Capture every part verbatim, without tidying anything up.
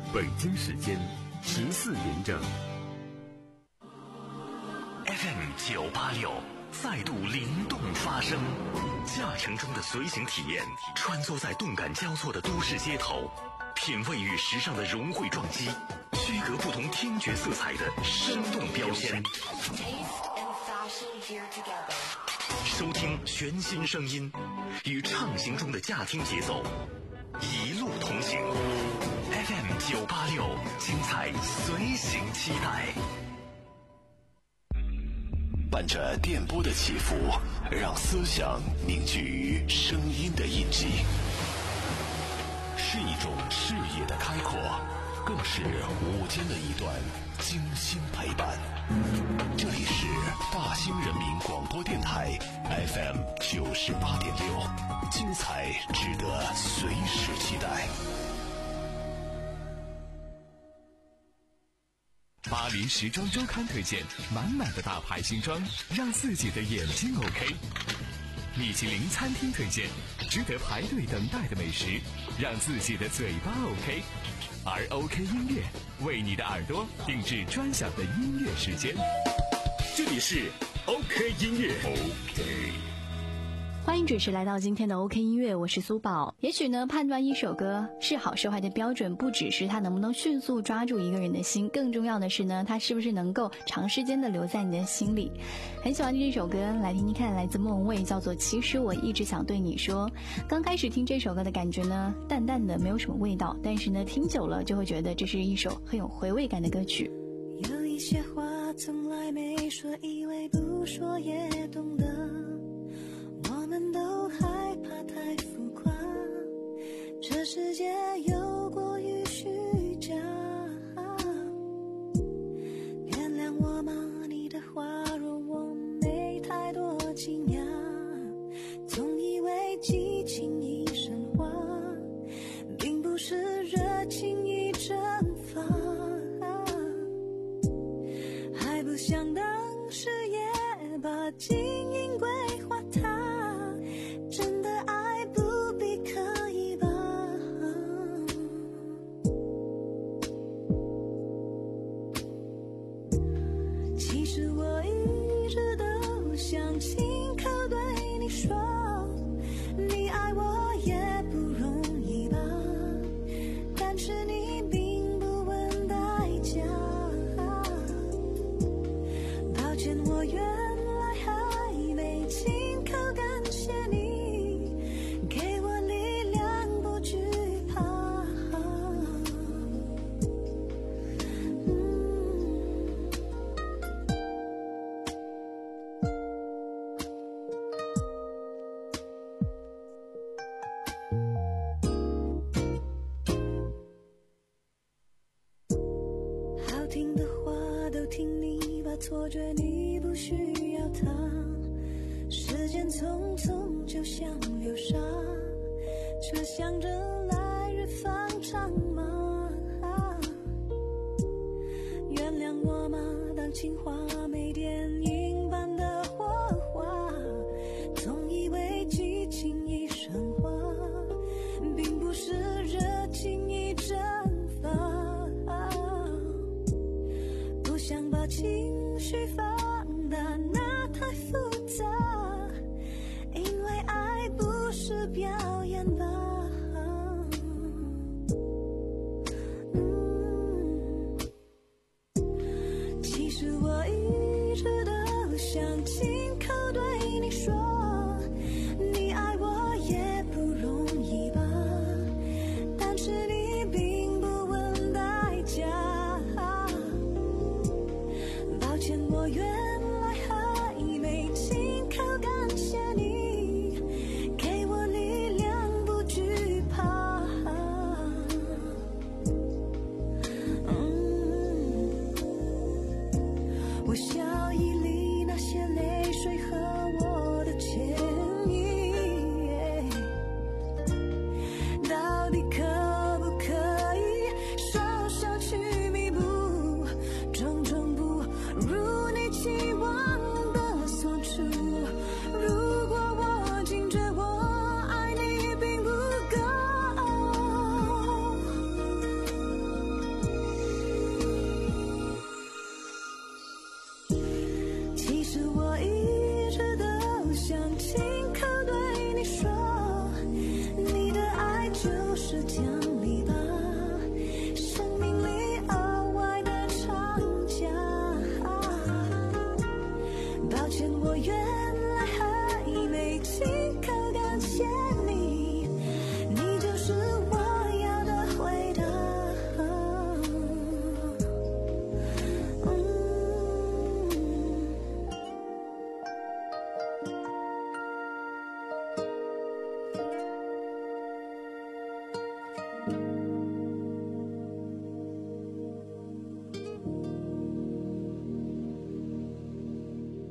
北京时间十四点整。 F M 九八六再度灵动发声，驾乘中的随行体验，穿梭在动感交错的都市街头，品味与时尚的融汇撞击，区隔不同听觉色彩的生动标签。收听全新声音，与畅行中的驾听节奏，一路同行。F M 九八六，精彩随行期待。 伴着电波的起伏，让思想凝聚于声音的印记，是一种视野的开阔，更是午间的一段精心陪伴。这里是大兴人民广播电台 F M 九十八点六，精彩值得随时期待。 巴黎时装周刊推荐满满的大牌新装，让自己的眼睛 OK。米其林餐厅推荐值得排队等待的美食，让自己的嘴巴 OK。而 OK 音乐为你的耳朵定制专享的音乐时间。这里是 OK 音乐 OK。 欢迎准时来到今天的 OK 音乐，我是苏宝。也许呢，判断一首歌是好是坏的标准，不只是它能不能迅速抓住一个人的心，更重要的是呢，它是不是能够长时间的留在你的心里。很喜欢这首歌，来听听看，来自莫文蔚，叫做其实我一直想对你说。刚开始听这首歌的感觉呢，淡淡的，没有什么味道，但是呢，听久了就会觉得这是一首很有回味感的歌曲。 有一些话从来没说，以为不说也懂得，我们都害怕太浮夸，这世界有过于虚假。原谅我吗？你的话若我没太多惊讶，总以为激情已升华，并不是热情已蒸发，还不想当时也把经营规划它，真的爱不必可以吧。其实我一直都想亲口对你说，你爱我也不容易吧，但是你并不问代价。抱歉，我原来还没亲口感谢你，给我力量不惧怕。好听的话都听你，把错觉你不需要它，时间匆匆就像流沙，却想着来日方长吗？原谅我吗？当情话没电影般的火花，总以为激情已升华，并不是热情已蒸发，不想把情绪放大，那太复杂，因为爱不是表演吧。嗯，其实我一直都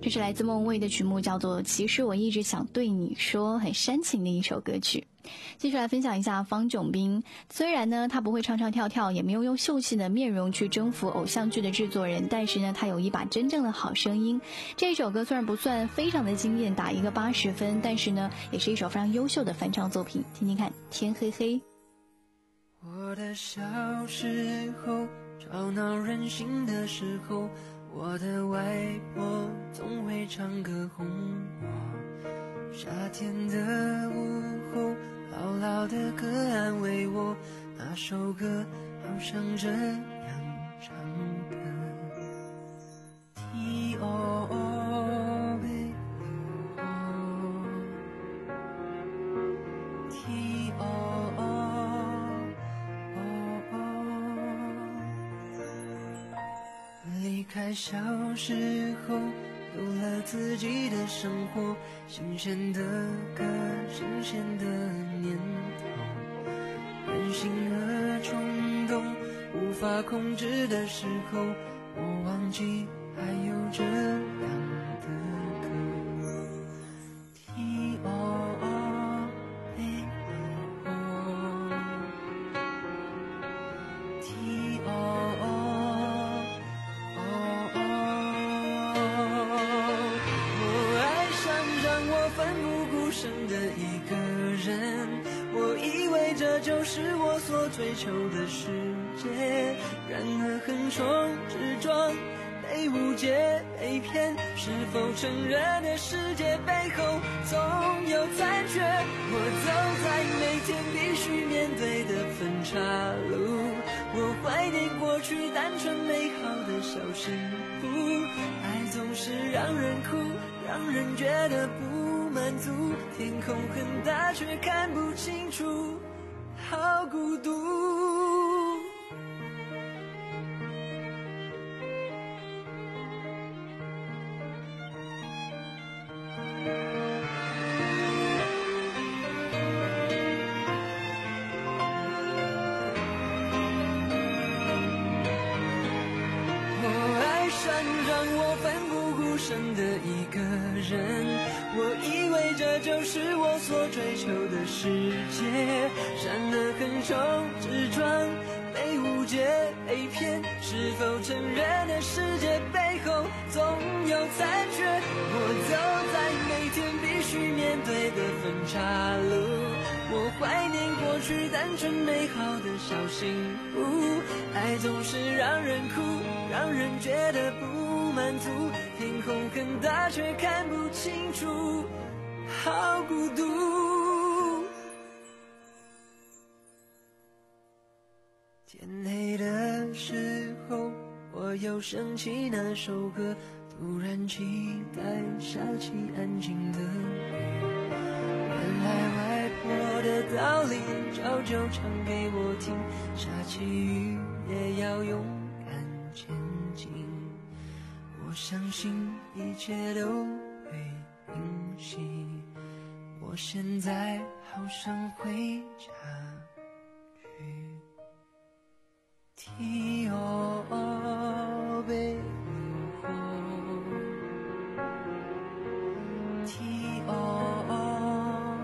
这是来自莫文蔚的曲目，叫做《其实我一直想对你说》，很煽情的一首歌曲。接下来分享一下方炯斌，虽然呢他不会唱唱跳跳，也没有用秀气的面容去征服偶像剧的制作人，但是呢他有一把真正的好声音。这首歌虽然不算非常的惊艳，打一个八十分，但是呢也是一首非常优秀的翻唱作品，听听看。天黑黑。 我的小时候，吵闹任性的时候，我的外婆总会唱歌哄我，夏天的午后，牢牢的歌安慰我，那首歌好像这样唱的。T O O baby T O O离开小时候，有了自己的生活，新鲜的歌，新鲜的念头，任性和冲动无法控制的时候，我忘记还有这样的歌。 T O O baby T O O我爱上让我奋不顾身的一个人，我以为这就是我所追求的世界，然而横冲直撞，被误解被骗，是否承认的世界背后总有残缺，我走在每天必须面对的分岔路，我怀念过去单纯美好的小幸福，爱总是让人哭，让人觉得不满足，天空很大却看不清楚，好孤独。让我奋不顾身的一个人，我以为这就是我所追求的世界，然而横冲直撞，被误解被骗，是否承认的世界背后总有残缺，我走在每天必须面对的分岔路，我怀念过去单纯美好的小幸福，爱总是让人哭，让人觉得不满足，天空很大却看不清楚，好孤独。天黑的时候，我又想起那首歌，突然期待下起安静的雨，原来外婆的道理早就唱给我听，下起雨也要勇敢前进，我相信一切都会平息，我现在好想回家去。 T O O baby T O O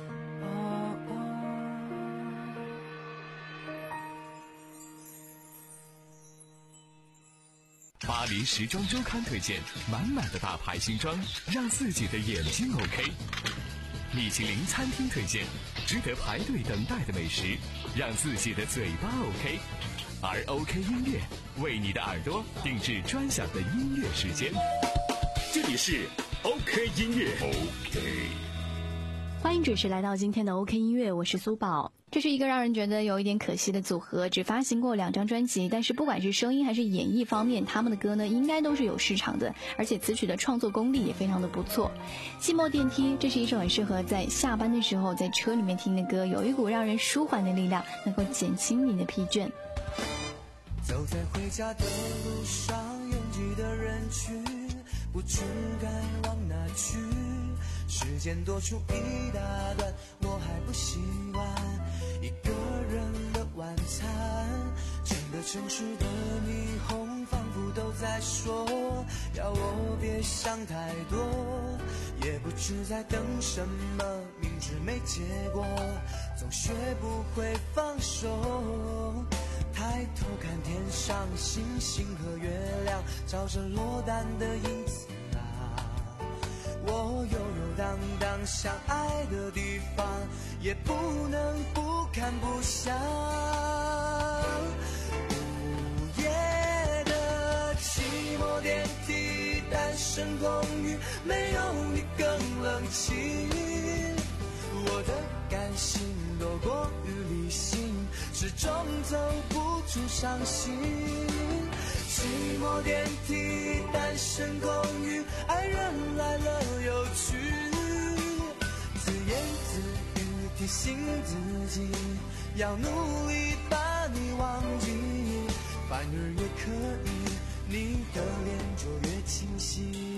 巴黎时装周刊推荐满满的大牌新装，让自己的眼睛 OK。米其林餐厅推荐值得排队等待的美食，让自己的嘴巴 OK。而 OK 音乐为你的耳朵定制专享的音乐时间， 这里是 OK 音乐 OK。 欢迎准时来到今天的 OK 音乐，我是苏宝。这是一个让人觉得有一点可惜的组合，只发行过两张专辑，但是不管是声音还是演绎方面，他们的歌呢应该都是有市场的，而且词曲的创作功力也非常的不错。寂寞电梯，这是一首很适合在下班的时候在车里面听的歌，有一股让人舒缓的力量，能够减轻你的疲倦。 走在回家的路上，拥挤的人群，不知该往哪去，时间多出一大段，我还不习惯一个人的晚餐，整个城市的霓虹仿佛复都在说，要我别想太多，也不知在等什么，明知没结果，总学不会放手。抬头看天上星星和月亮，照着落单的影子啊，我悠悠荡荡想爱的地方，也不能不看不想。午夜的寂寞电梯，单身公寓，没有你更冷清。我的感性多过于理性，始终走不出伤心。寂寞电梯，单身公寓，爱人来了又去，自言自语提醒自己，要努力把你忘记，反而越刻意，你的脸就越清晰。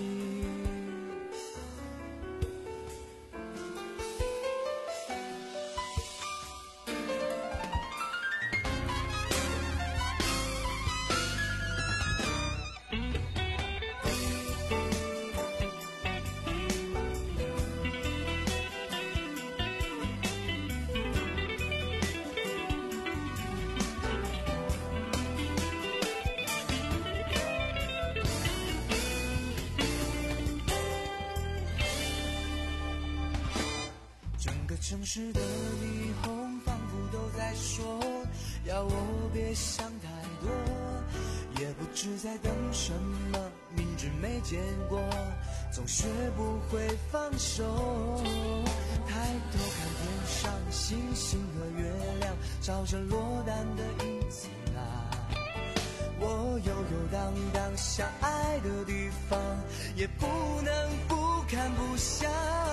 城市的霓虹仿佛都在说，要我别想太多，也不知在等什么，明知没结果，总学不会放手。抬头看天上星星和月亮，照着落单的影子啊，我悠悠荡荡想爱的地方，也不能不看不想。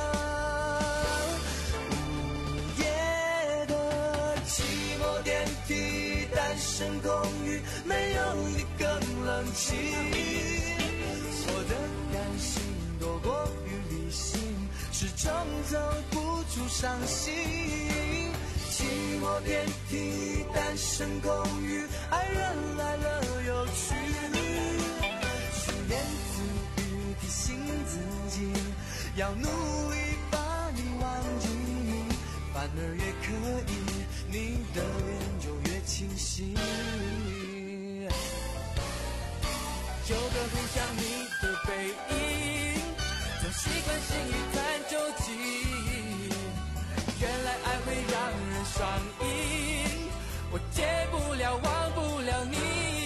电梯，单身公寓，没有你更冷清。我的感性多过于理性，始终走不出伤心。寂寞电梯，单身公寓，爱人来了又去，自言自语提醒自己，要努力把你忘记，反而越刻意，你的脸就越清晰。有个很像你的背影，总习惯性一探究竟，原来爱会让人上瘾，我戒不了忘不了你。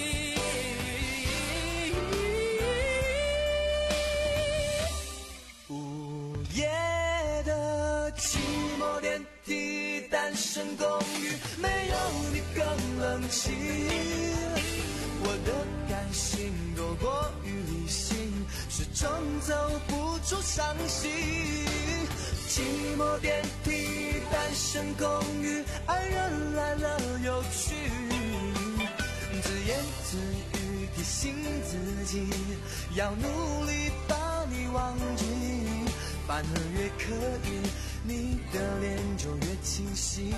午夜的寂寞电梯，单身公寓，没有你更冷清。我的感性多过于理性，始终走不出伤心。寂寞电梯，单身公寓，爱人来了又去，自言自语提醒自己，要努力把你忘记，反而越刻意，你的脸就越清晰。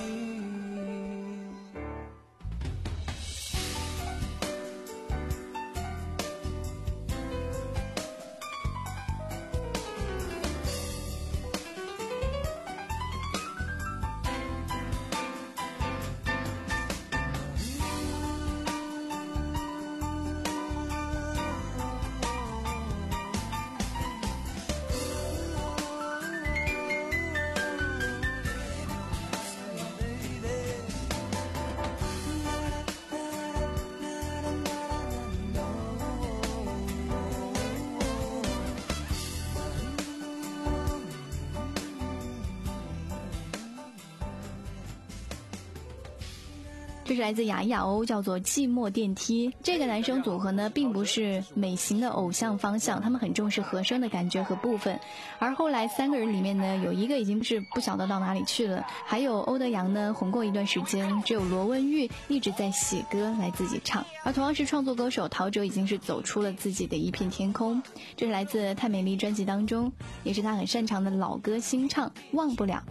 这是来自雅雅欧，叫做寂寞电梯。这个男生组合呢，并不是美型的偶像方向，他们很重视和声的感觉和部分。而后来三个人里面呢，有一个已经是不晓得到哪里去了，还有欧德阳呢红过一段时间，只有罗文玉一直在写歌来自己唱。而同样是创作歌手陶喆已经是走出了自己的一片天空。这是来自太美丽专辑当中，也是他很擅长的老歌新唱，忘不了。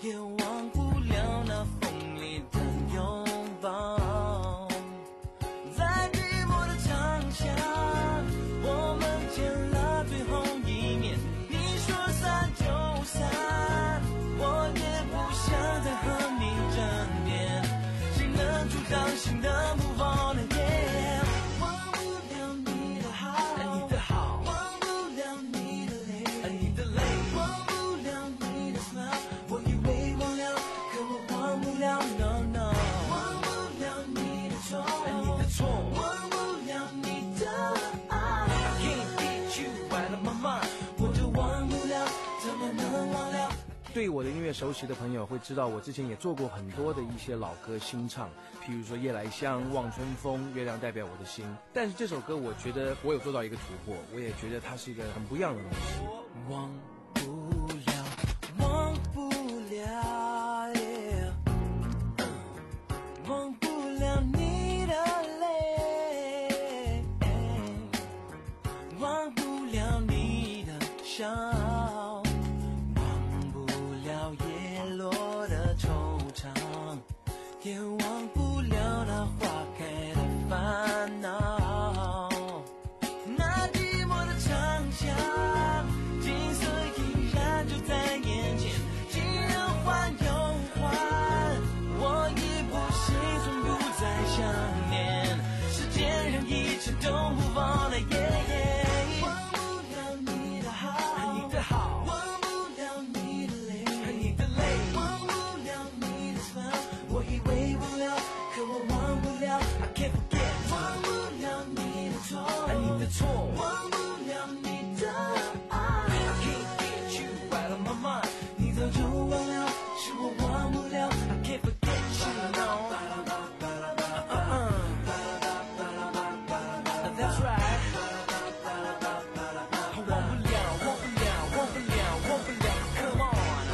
也忘不了那锋利的拥抱。在寂寞的长巷，我们见了最后一面，你说散就散，我也不想再和你争辩，谁能阻挡心的 move on again。 忘不了你的好，你的好，忘不了你的泪，你的泪，忘不了你的 smile， 我以为忘了，可我忘不了 no no， 忘不了你的错，你的错，忘不了你的爱。 I can't get you out of my mind， 我就忘不了，怎么能忘了？ 对我的音乐熟悉的朋友会知道，我之前也做过很多的一些老歌新唱，譬如说《夜来香》《望春风》《月亮代表我的心》，但是这首歌我觉得我有做到一个突破，我也觉得它是一个很不一样的东西。 忘不了，忘不了， yeah， 忘不了你的泪，忘不了你的笑，忘不了叶落的惆怅，也忘不了那花开的烦恼。那寂寞的长巷，景色依然就在眼前，竟然换又换，我已不心存不再想念，时间让一切都move on了，yeah yeah。 忘不了你的好，你的好，忘不了你的泪，你的泪，忘不了你的 smile， 我以为忘了，可我忘不了 I can't forget， 忘不了你的错，你的错，忘不了你的爱。 I can't get you out of my mind， 你早就忘了，是我忘不了 I can't forget you no。 That's right， 忘不了，忘不了，忘不了，忘不了 Come on，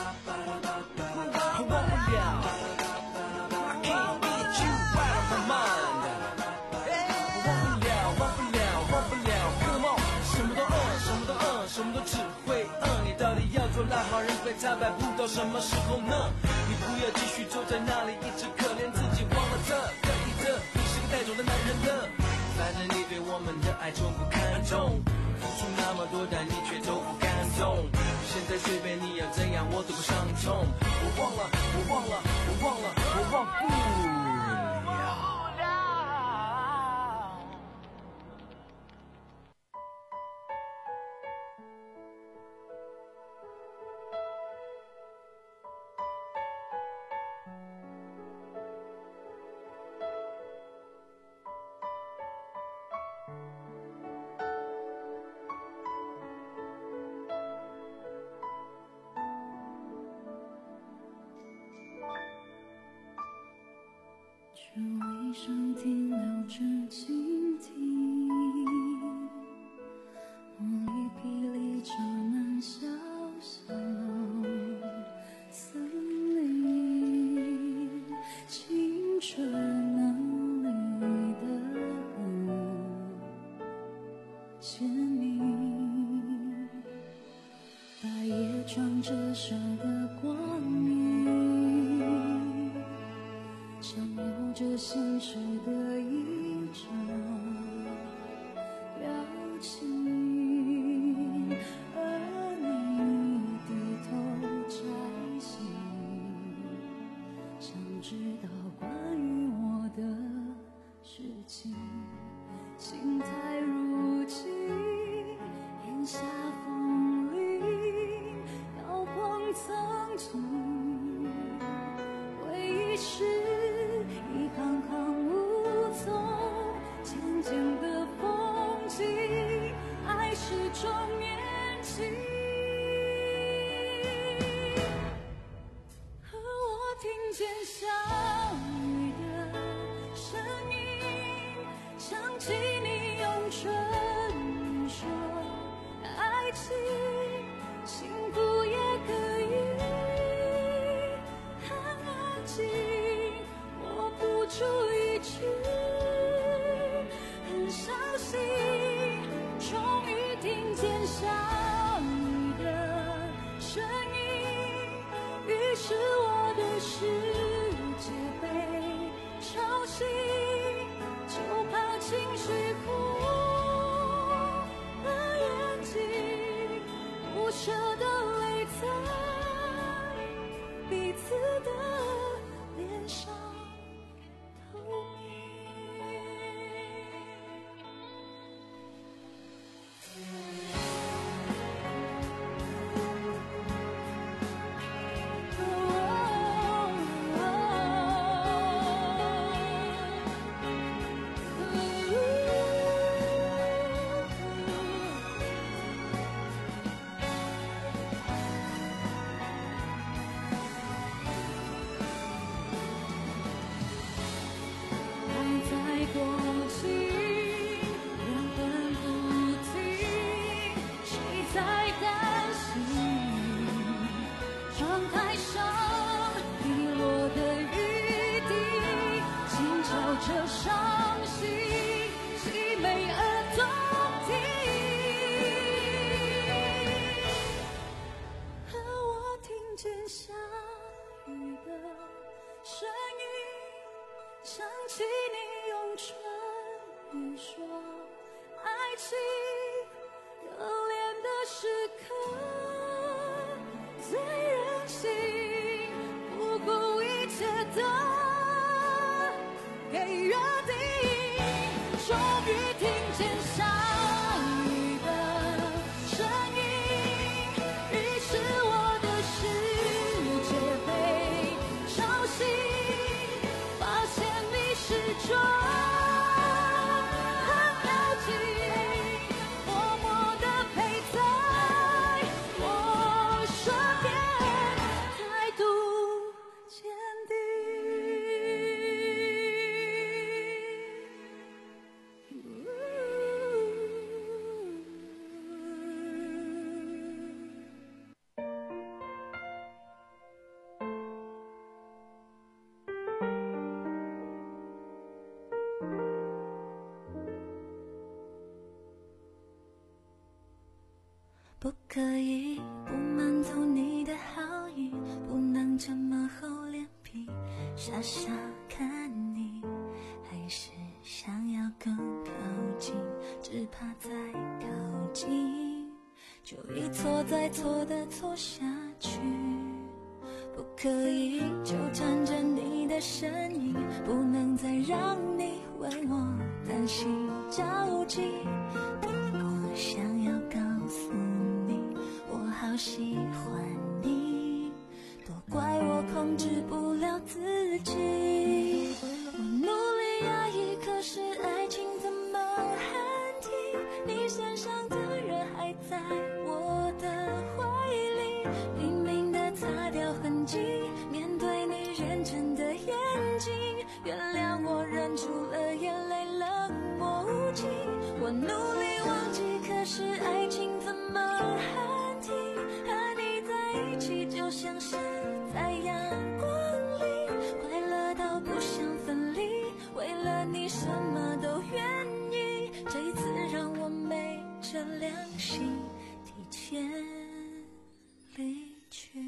忘不了 I can't get you out of my mind， 忘不了，忘不了，忘不了 Come on， 什么都饿，什么都饿，什么都只会饿，你到底要做烂好人被惨败不到什么时候呢？你不要继续坐在那里一直可怜自己，忘了这可以的，你是个带种的男人的，反正你对我们的爱从不看重，付出那么多但你却都不感动，现在随便你要怎样我都不伤痛，我忘了，我忘了，我忘了，我忘不了。 这微声停留着倾听，茉莉霹雳长满小小森林，青春能里的签名，白夜装着手的光影，像有着现实的一张表情，而你低头摘星，想知道关于我的事情，心太如镜，眼下风铃摇晃曾是我的世界被潮汐，就怕情绪哭了眼睛，不舍得泪在彼此的脸上透明。想起你用唇语说爱情热恋的时刻，最任性，不顾一切的给约定，终于听见下雨的声音，于是我的世界被潮汐，发现你始终很靠近，默默地陪在我身边，态度坚不可以不满足你的好意，不能这么厚脸皮，傻傻看你，还是想要更靠近，只怕再靠近就一错再错的错下去。不可以纠缠着你的身影，不能再让你为我担心着急，我想要告诉你我好喜欢你，都怪我控制不了自己，我努力压抑，可是爱情怎么喊停，你身上的热还在我的怀里，拼命地擦掉痕迹，面对你认真的眼睛，原谅我忍住了眼泪，冷漠无情，我努力忘记，可是爱情怎么喊停，和你在一起就像是在阳光里，快乐到不想分离，为了你什么都愿意，这一次让我昧着良心提前离去。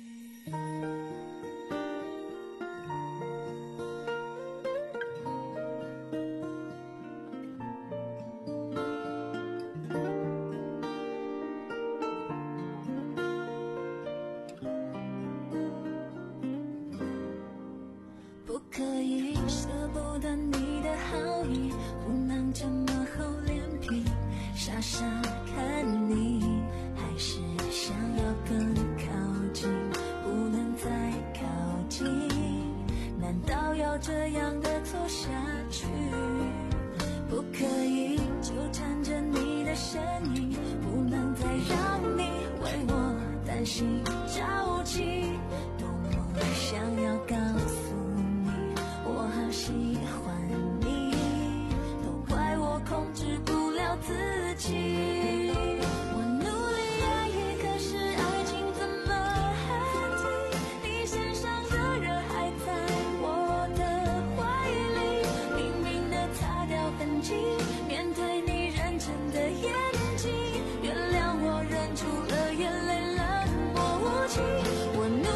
不可以舍不得你的好意，不能这么厚脸皮，傻傻看你，还是想要更靠近，不能再靠近，难道要这样的错下去？不可以纠缠着你的身影，不能再让你为我担心着急，多么想要告诉你我好喜欢你，都怪我控制不了自己，我努力压抑，可是爱情怎么喊停，你身上的热还在我的怀里，拼命地擦掉痕迹，面对你认真的眼睛，原谅我忍住了眼泪，冷漠无情，我努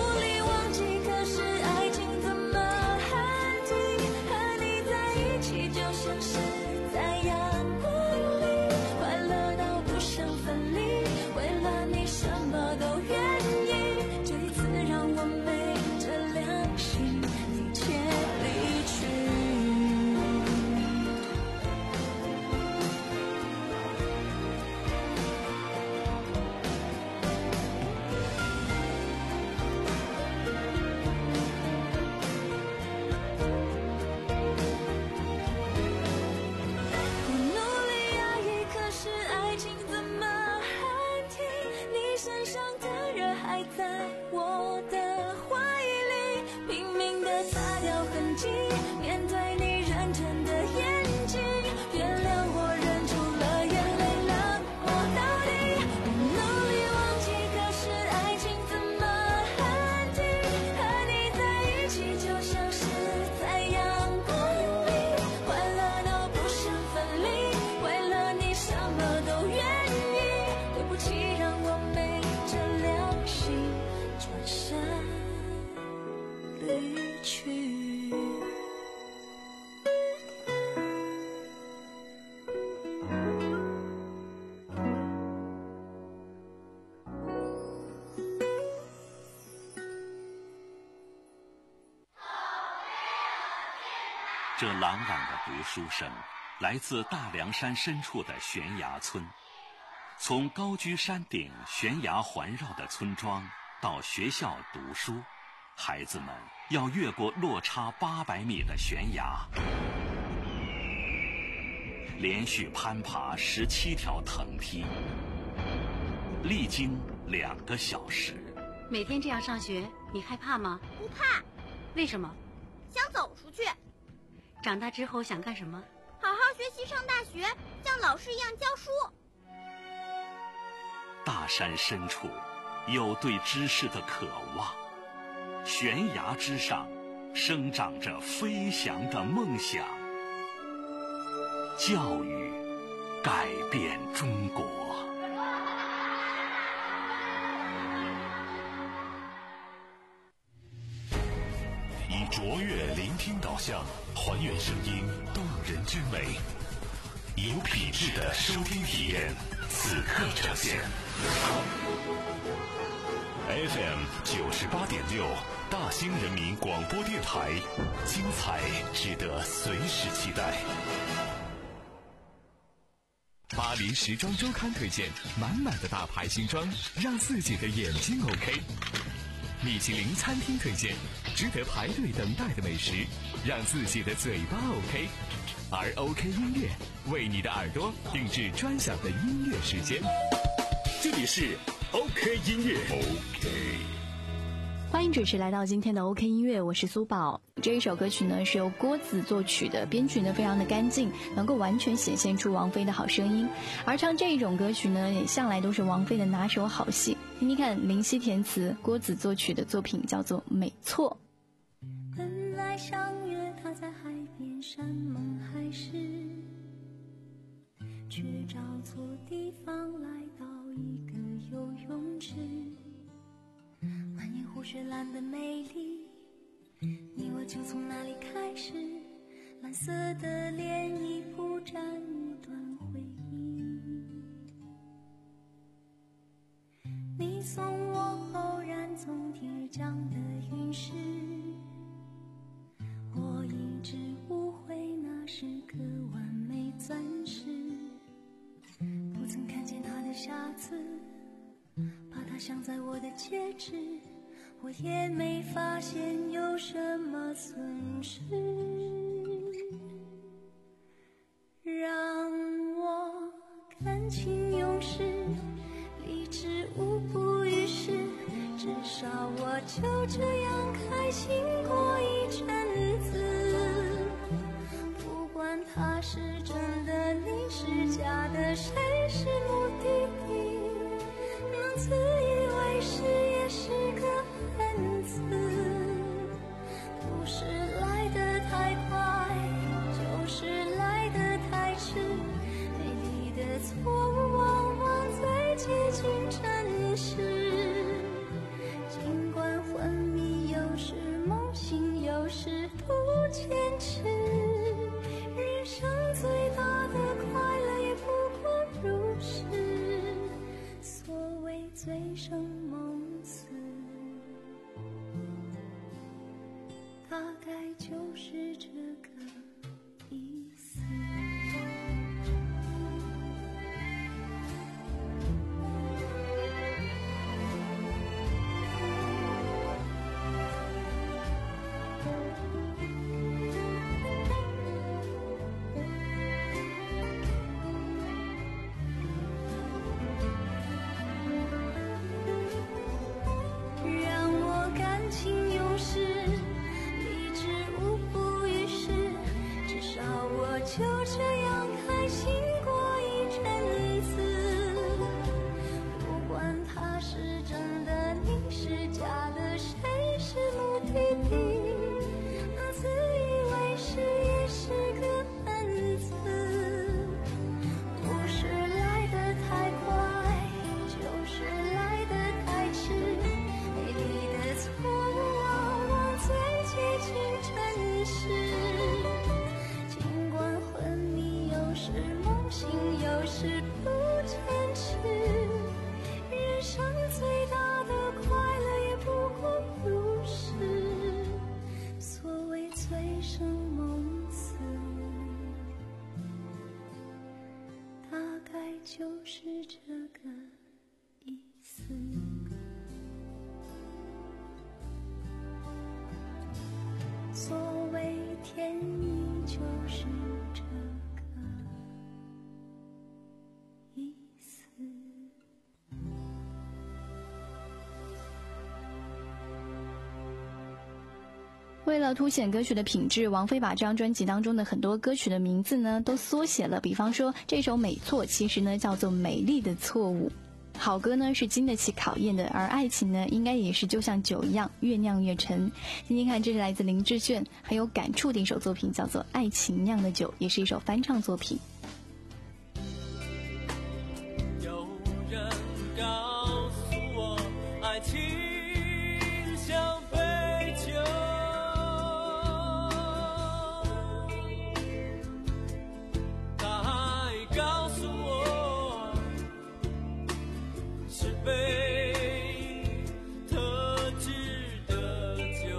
离去。 这朗朗的读书声来自大凉山深处的悬崖村。从高居山顶悬崖环绕的村庄到学校读书，孩子们要越过落差八百米的悬崖，连续攀爬十七条藤梯，历经两个小时。 每天这样上学，你害怕吗？ 不怕。 为什么？ 想走出去。 长大之后想干什么？ 好好学习，上大学，像老师一样教书。 大山深处有对知识的渴望，悬崖之上生长着飞翔的梦想。教育改变中国。 以卓越聆听导向，还原声音动人之美，有品质的收听体验，此刻呈现。F M 九十八点六，大兴人民广播电台，精彩值得随时期待。 巴黎时装周刊推荐，满满的大牌新装，让自己的眼睛 OK。米其林餐厅推荐，值得排队等待的美食，让自己的嘴巴 OK。而 OK 音乐为你的耳朵定制专享的音乐时间。 这里是 OK 音乐。 OK。 欢迎准时来到今天的 OK 音乐，我是苏宝。这一首歌曲呢是由郭子作曲的，编曲呢非常的干净，能够完全显现出王菲的好声音。而唱这一种歌曲呢，也向来都是王菲的拿手好戏。听听看，林夕填词，郭子作曲的作品叫做《没错》。 本来相约他在海边山盟海誓，却找错地方来到一个游泳池。满眼湖水蓝的美丽，你我就从那里开始，蓝色的涟漪铺展一段回忆。你送我偶然从天而降的陨石，我一直误会那是个完美钻石，不曾看见它的瑕疵，把它镶在我的戒指，我也没发现有什么损失。让我感情用事，理智无补于事，至少我就这样开心过一阵子。不管他是真的，你是假的，谁是目的地，能自以为是也是个恩赐。不是来得太快，就是来得太迟，美丽的错误往往最接近真实。尽管昏迷有时梦醒，有时不坚持，人生最大的快乐也不过如是，所谓醉生梦死，大概就是这个意思。让我感情用事，理智无补于事， 为了凸显歌曲的品质，王菲把这张专辑当中的很多歌曲的名字呢都缩写了，比方说这首《美错》其实呢叫做美丽的错误。好歌呢是经得起考验的，而爱情呢应该也是就像酒一样越酿越陈。听听看，这是来自林志炫很有感触的一首作品，叫做《爱情酿的酒》，也是一首翻唱作品。 有人告诉我，爱情像杯酒，他还告诉我是杯特制的酒。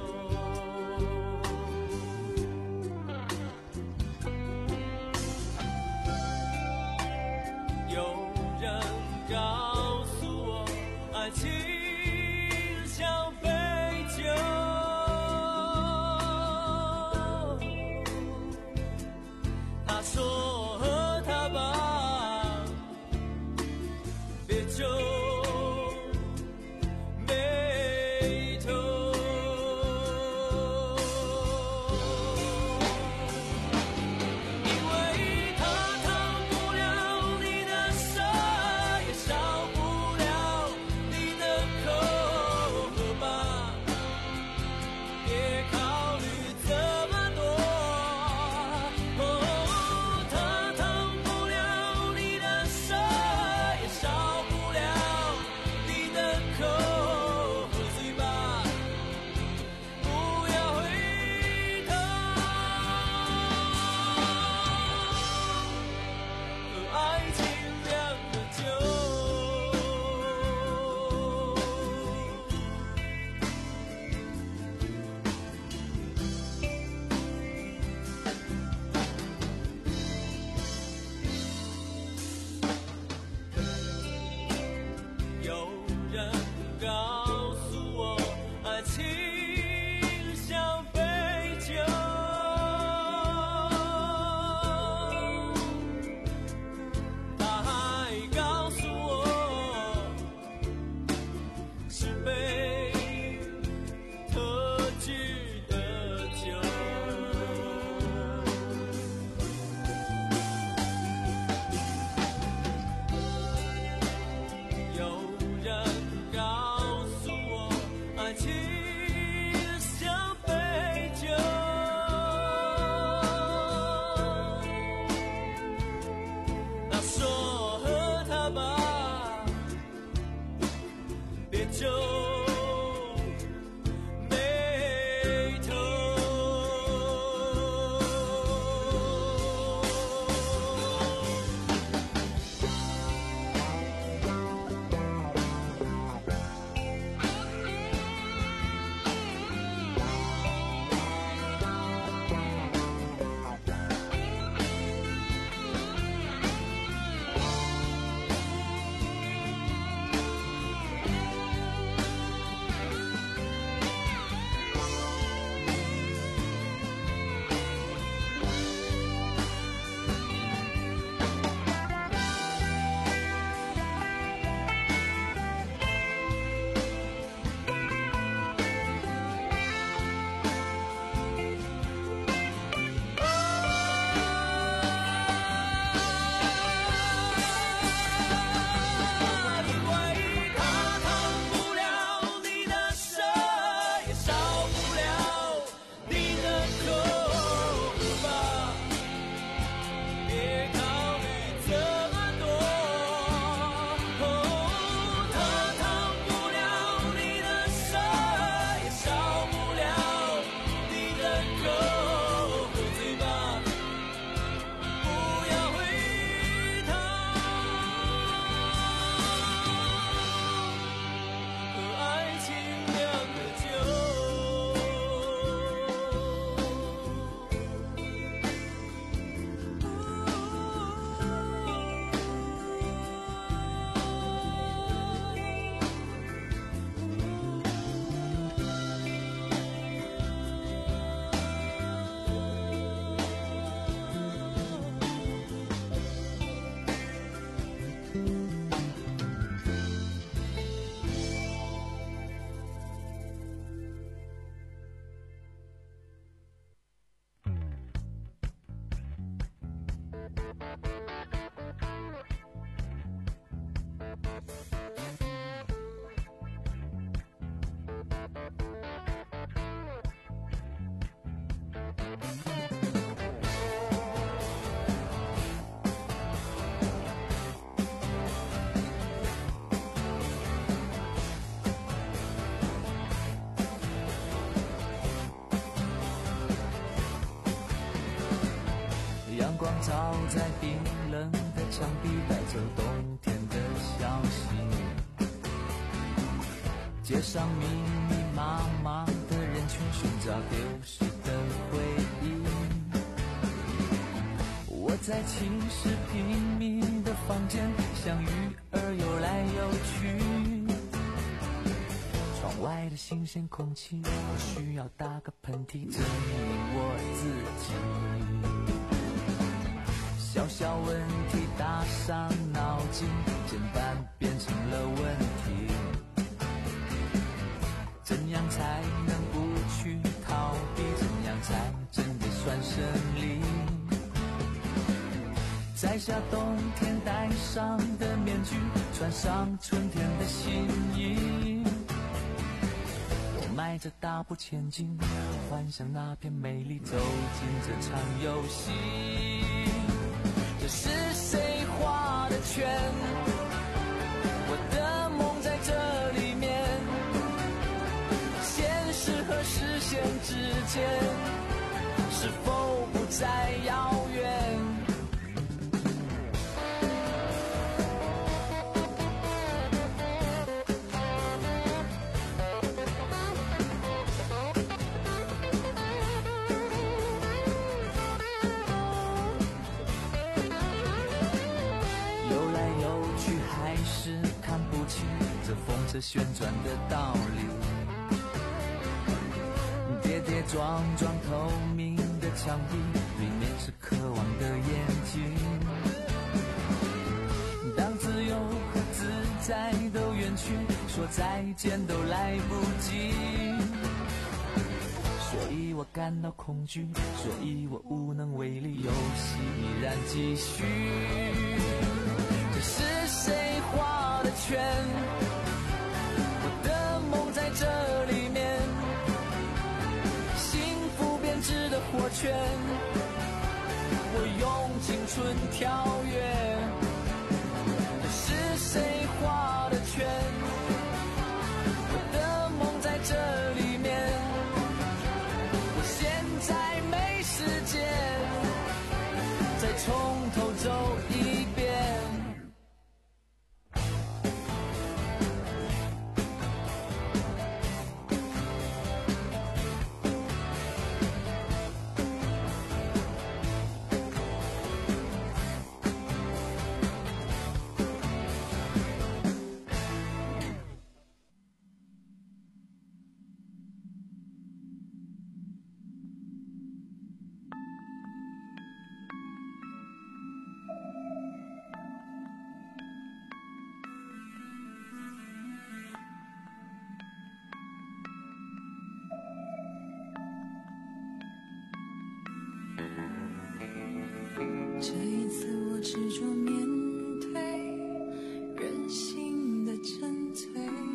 有人告诉我，爱情像杯酒，他说和他吧，别酒没头。因为他烫不了你的舌，也烧不了你的口，喝吧，别考虑这么多。哦，他烫不了你的舌，也烧不了你的口，喝醉吧， 照在冰冷的墙壁，带走冬天的消息。街上密密麻麻的人群，寻找丢失的回忆。我在寝室拼命的房间，像鱼儿游来游去。窗外的新鲜空气，我需要打个喷嚏证明我自己。小小问题打伤脑筋，简单变成了问题。怎样才能不去逃避？怎样才真的算胜利？摘下冬天戴上的面具，穿上春天的新衣。我迈着大步前进，幻想那片美丽，走进这场游戏。这是谁画的圈？我的梦在这里面，现实和视线之间，是否不再遥远？这旋转的道理，跌跌撞撞透明的墙壁，里面是渴望的眼睛。当自由和自在都远去，说再见都来不及。所以我感到恐惧，所以我无能为力，游戏依然继续。这是谁画的圈？在这里面，幸福编织的火圈，我用青春跳跃。这是谁画的圈？我的梦在这里面，我现在没时间再从头走一遍。 这一次我执着面对人性的沉醉，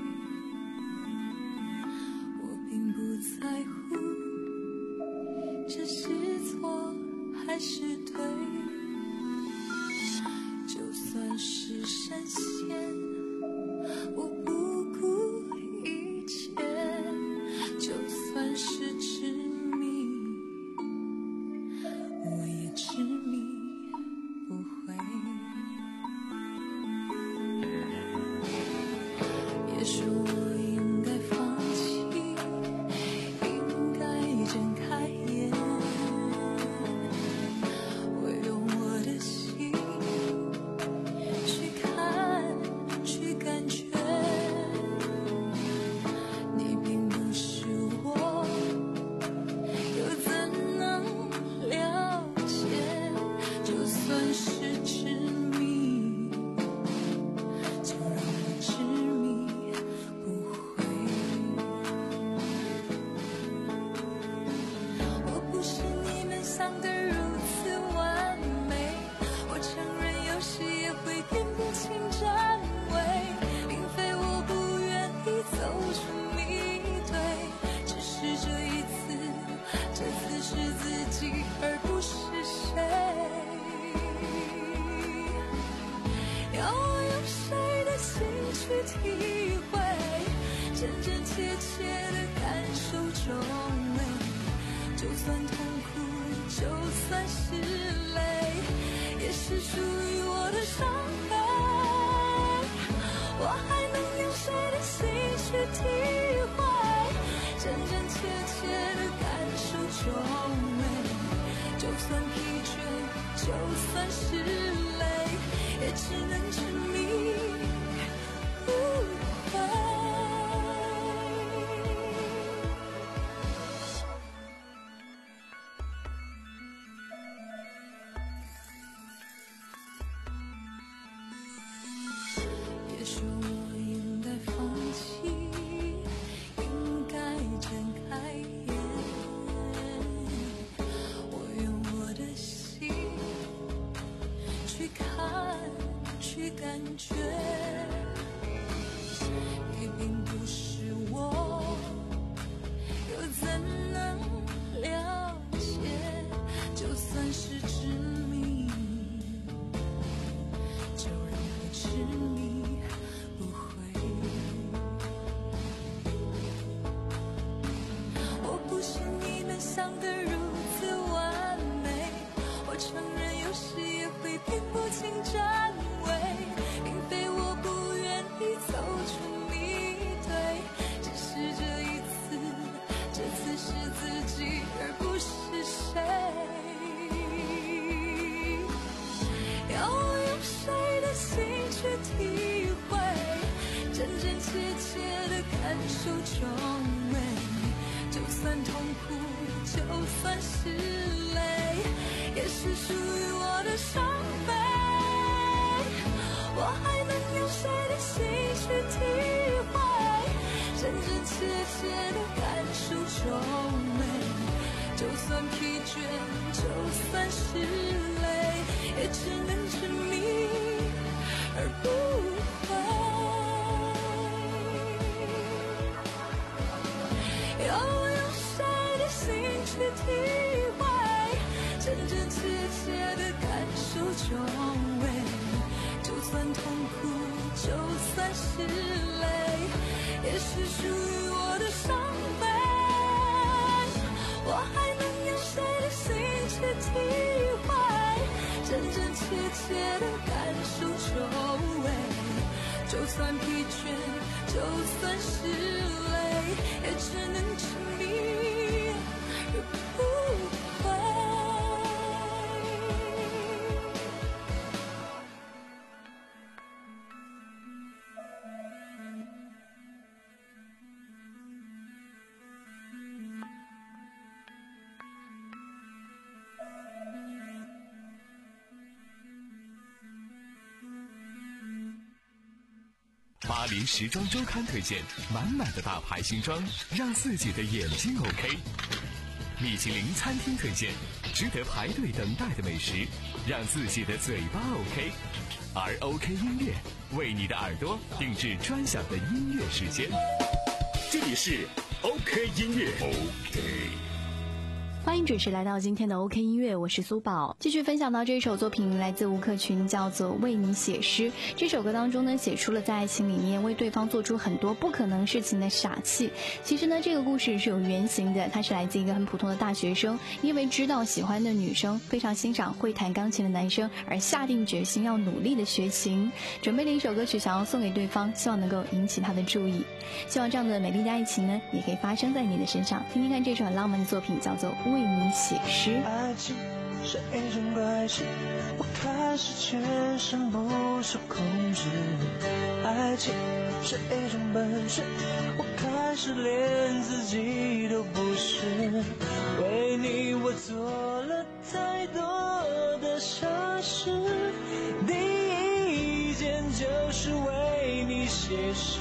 我并不在乎这是错还是对，就算是深陷，我不顾一切，就算是痴迷，我也痴迷不回。别说我应该放弃，应该睁开眼， 是属于我的伤悲。我还能用谁的心去体会真真切切的感受皱眉？就算疲倦，就算是累，也只能证明不会。也许我应该放弃，应该睁开眼，我用我的心去看，去感觉，也并不是我，又怎能了解？就算是执迷，就让我执迷不悔。我不信你能想得如此完美，我承认有时也会辨不清真伪，并非我不愿意走出迷堆，只是这一次，这次是自己而不是谁。要我用谁的心去体会真真切切的感受皱眉？就算痛苦，就算是累，也是属于我的伤悲。我还能用谁的心去体会真真切切的感受皱眉？就算疲倦，就算是累，也只能执迷而不悔。要我用谁的心去体会真真切切的感受皱眉？就算痛苦，就算是累，也是属于我的伤悲。我还能用谁的心去体会真真切切的感受皱眉？就算疲倦，就算是累，也只能执迷而不悔。 巴黎时装周刊推荐满满的大牌新装，让自己的眼睛 OK。米其林餐厅推荐值得排队等待的美食，让自己的嘴巴 OK。而 OK 音乐为你的耳朵定制专享的音乐时间。 这里是 OK 音乐 OK。 欢迎准时来到今天的 OK 音乐，我是苏宝。继续分享到这首作品来自吴克群，叫做为你写诗。这首歌当中呢，写出了在爱情里面为对方做出很多不可能事情的傻气。其实呢，这个故事是有原型的，它是来自一个很普通的大学生，因为知道喜欢的女生非常欣赏会弹钢琴的男生，而下定决心要努力的学琴，准备了一首歌曲想要送给对方，希望能够引起他的注意。希望这样的美丽的爱情呢，也可以发生在你的身上。听听看这首很浪漫的作品，叫做为你写诗。 爱情是一种怪事，我开始全身不受控制。爱情是一种本事，我开始连自己都不是。为你我做了太多的傻事，第一件就是为你写诗。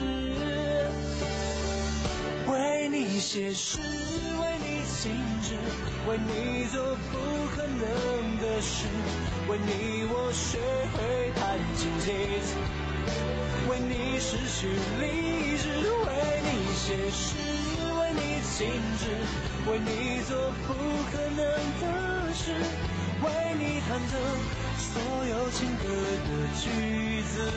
为你写诗，为你静止，为你做不可能的事，为你我学会弹琴吉他，为你失去理智，为你写诗，为你静止，为你做不可能的事，为你弹奏所有情歌的句子。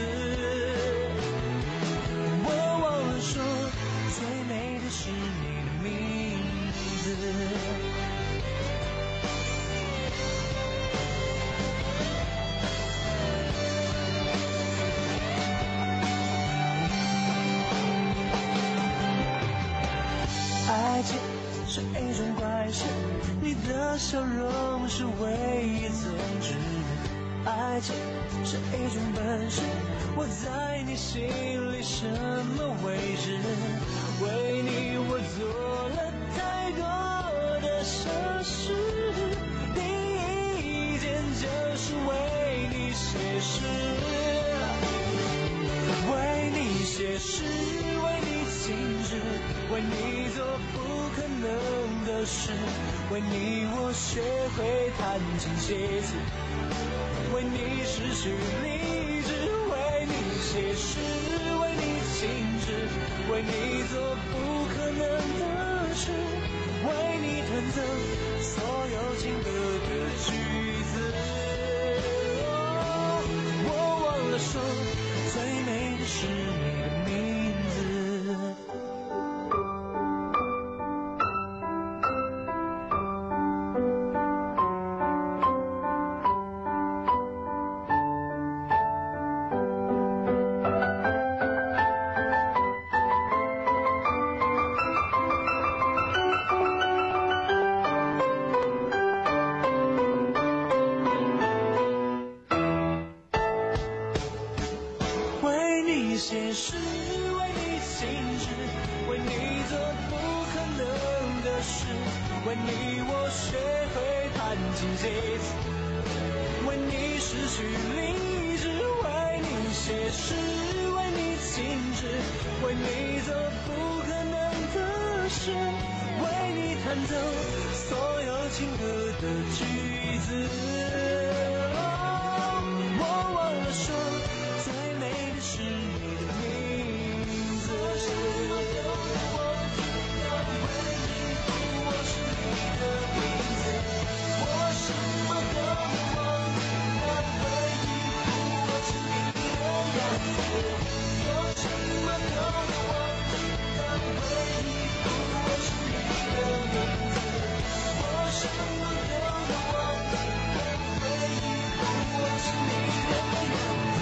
我忘了说，最美的是你的名字。 情是一种怪事，你的笑容是唯一宗旨。爱情是一种本事，我在你心里什么位置？为你我做了太多的奢侈，第一件就是为你写诗，为你写诗，为你静止，为你做不可能的事，为你我学会弹琴写字，为你失去理智，为你写诗，为你静止，为你做不可能的事，为你弹奏所有情歌的句子。哦，我忘了说，最美的是你的名字。写诗，为你静止，为你做不可能的事，为你我学会弹琴写字，为你失去理智，为你写诗，为你静止，为你做不可能的事，为你弹奏所有情歌的句子。哦，我忘了说，最美的是你的名字。我什么都能忘记，但唯一不我是你的名字。我什么都能忘记，但唯一不我是你的样子。我什么都能忘记，但唯一不我是你的名字。我什么都能忘记，但唯一不我是你的样子。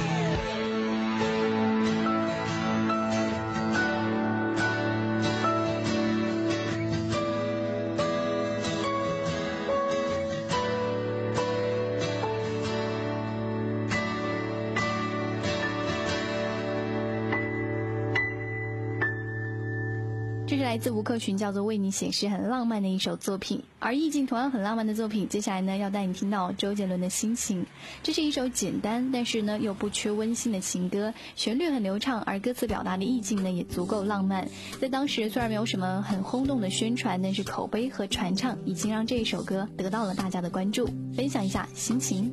这是来自吴克群，叫做《为你写诗》，很浪漫的一首作品。而意境同样很浪漫的作品，接下来呢要带你听到周杰伦的《心情》。这是一首简单但是呢又不缺温馨的情歌，旋律很流畅，而歌词表达的意境呢也足够浪漫。在当时虽然没有什么很轰动的宣传，但是口碑和传唱已经让这一首歌得到了大家的关注。分享一下《心情》。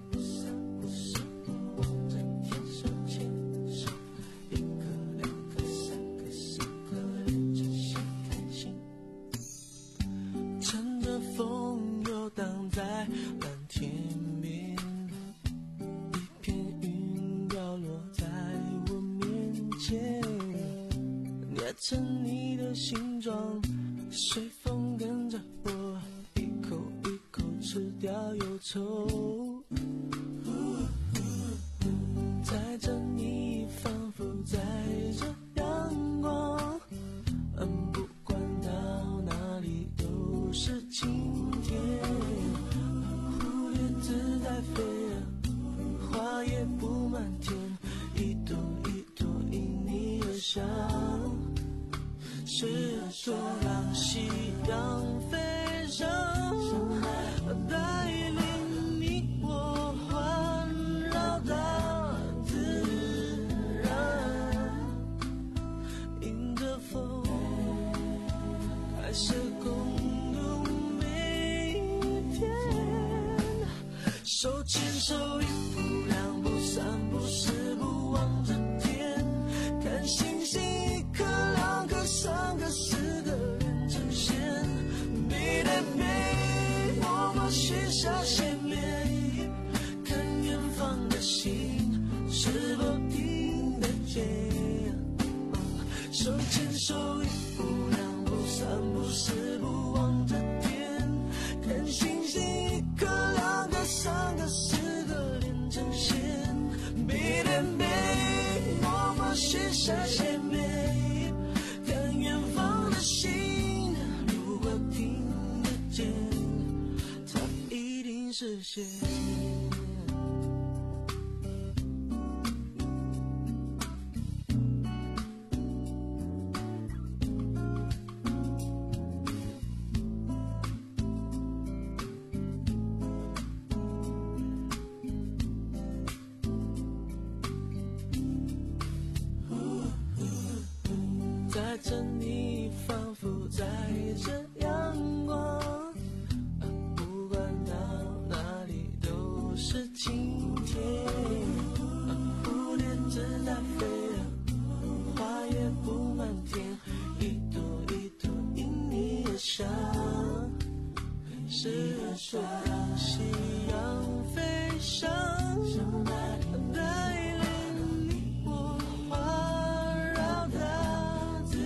成你的形状，随风跟着我，一口一口吃掉忧愁。载着你，仿佛载着阳光，嗯，不管到哪里都是晴天。蝴蝶自在飞，花也布满天，一朵一朵因你而香。是多让夕阳飞上，带领你我环绕大自然，迎着风，开始共度每一天。手牵手，一步两步三步四步望着天，看星星一颗两颗三个四个连成线，背对背我们许下心愿，看远方的星是否听得见。手牵手，一步两步三步四步望着天，看星星一颗两颗三个四个连成线，背对背是谢谢。在这你仿佛在这阳光，不管到哪里都是晴天。蝴蝶自在飞了，花也布满天，一朵一朵因你而香。时而说让夕阳飞翔，带领你我环绕大自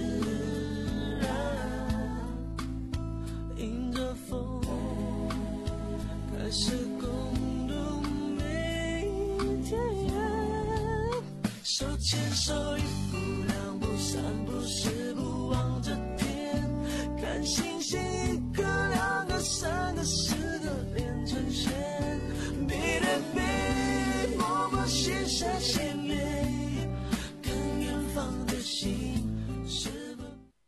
然，迎着风开始共度每一天。手牵手一步两步三步四步望着天，看星星一个两个三个四个连成线，比对比默默心闪现灭，看远方的心是不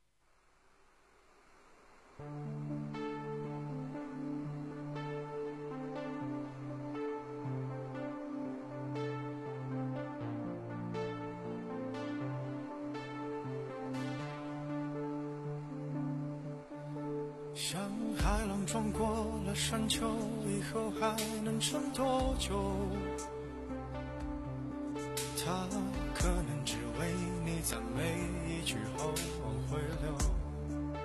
像海浪撞过了山丘，以后还能撑多久？他可能只为你赞美一句后往回流。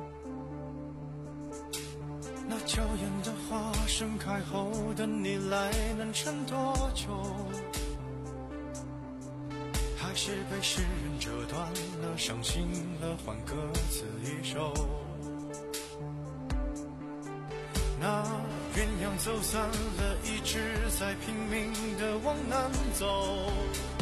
那娇艳的花盛开后等你来能撑多久？还是被诗人折断了，伤心了，换歌词一首。那鸳鸯走散了，一直在拼命地往南走，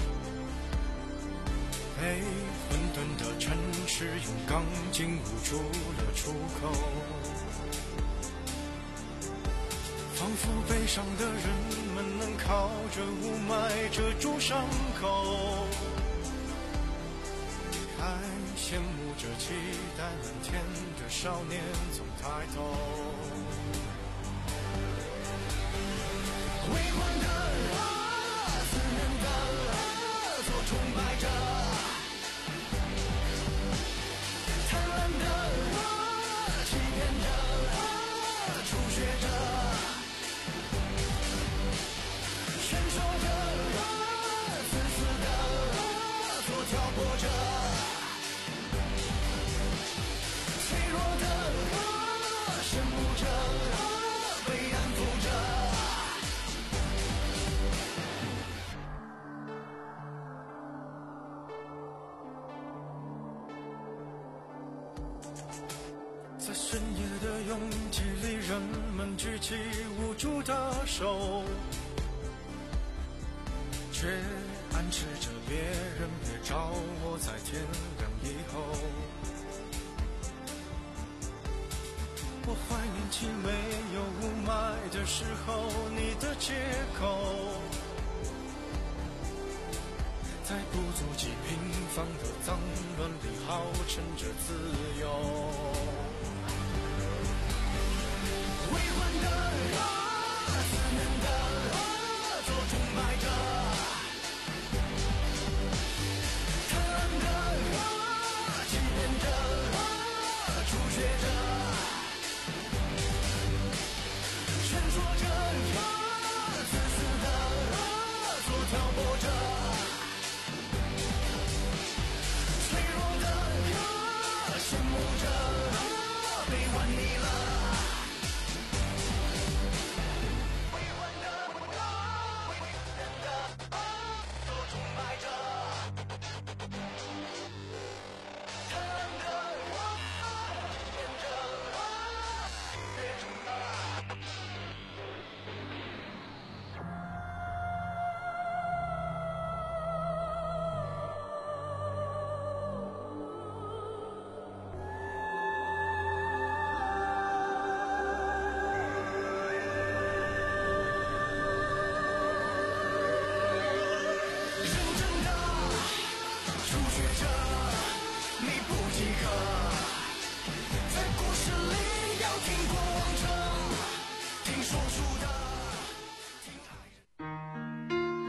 被混沌的城市用钢筋捂住了出口，仿佛悲伤的人们能靠着雾霾遮住伤口，还羡慕着期待蓝天的少年总抬头。微光的啊，思念的啊，做崇拜着；贪婪的啊，欺骗着啊，初学着；选手的啊，自私的啊，做挑拨者；脆弱的啊，羡慕着啊，被安抚着。在深夜的拥挤里，人们举起无助的手，却暗示着别人别找我，在天亮以后。我怀念起没有雾霾的时候，你的借口，在不足几平方的脏乱里号称着自由。微观的啊，思念的啊，做崇拜着；贪婪的啊，欺骗着啊，初学着；劝说着啊，自私的啊，做挑拨着；脆弱的啊，羡慕着啊，悲欢你了。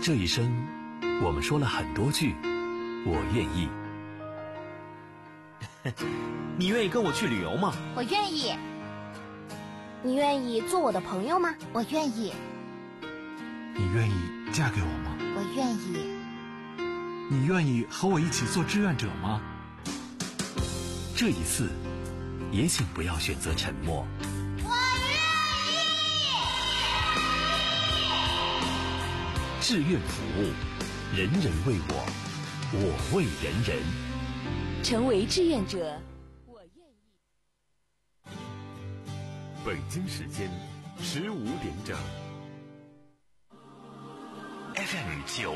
这一生，我们说了很多句我愿意。 你愿意跟我去旅游吗？ 我愿意。你愿意做我的朋友吗？我愿意。 你愿意嫁给我吗？ 我愿意。 你愿意和我一起做志愿者吗？ 这一次，也请不要选择沉默。 我愿意。志愿服务，人人为我，我为人人。 成为志愿者，我愿意。 北京时间十五点整。 F M 九。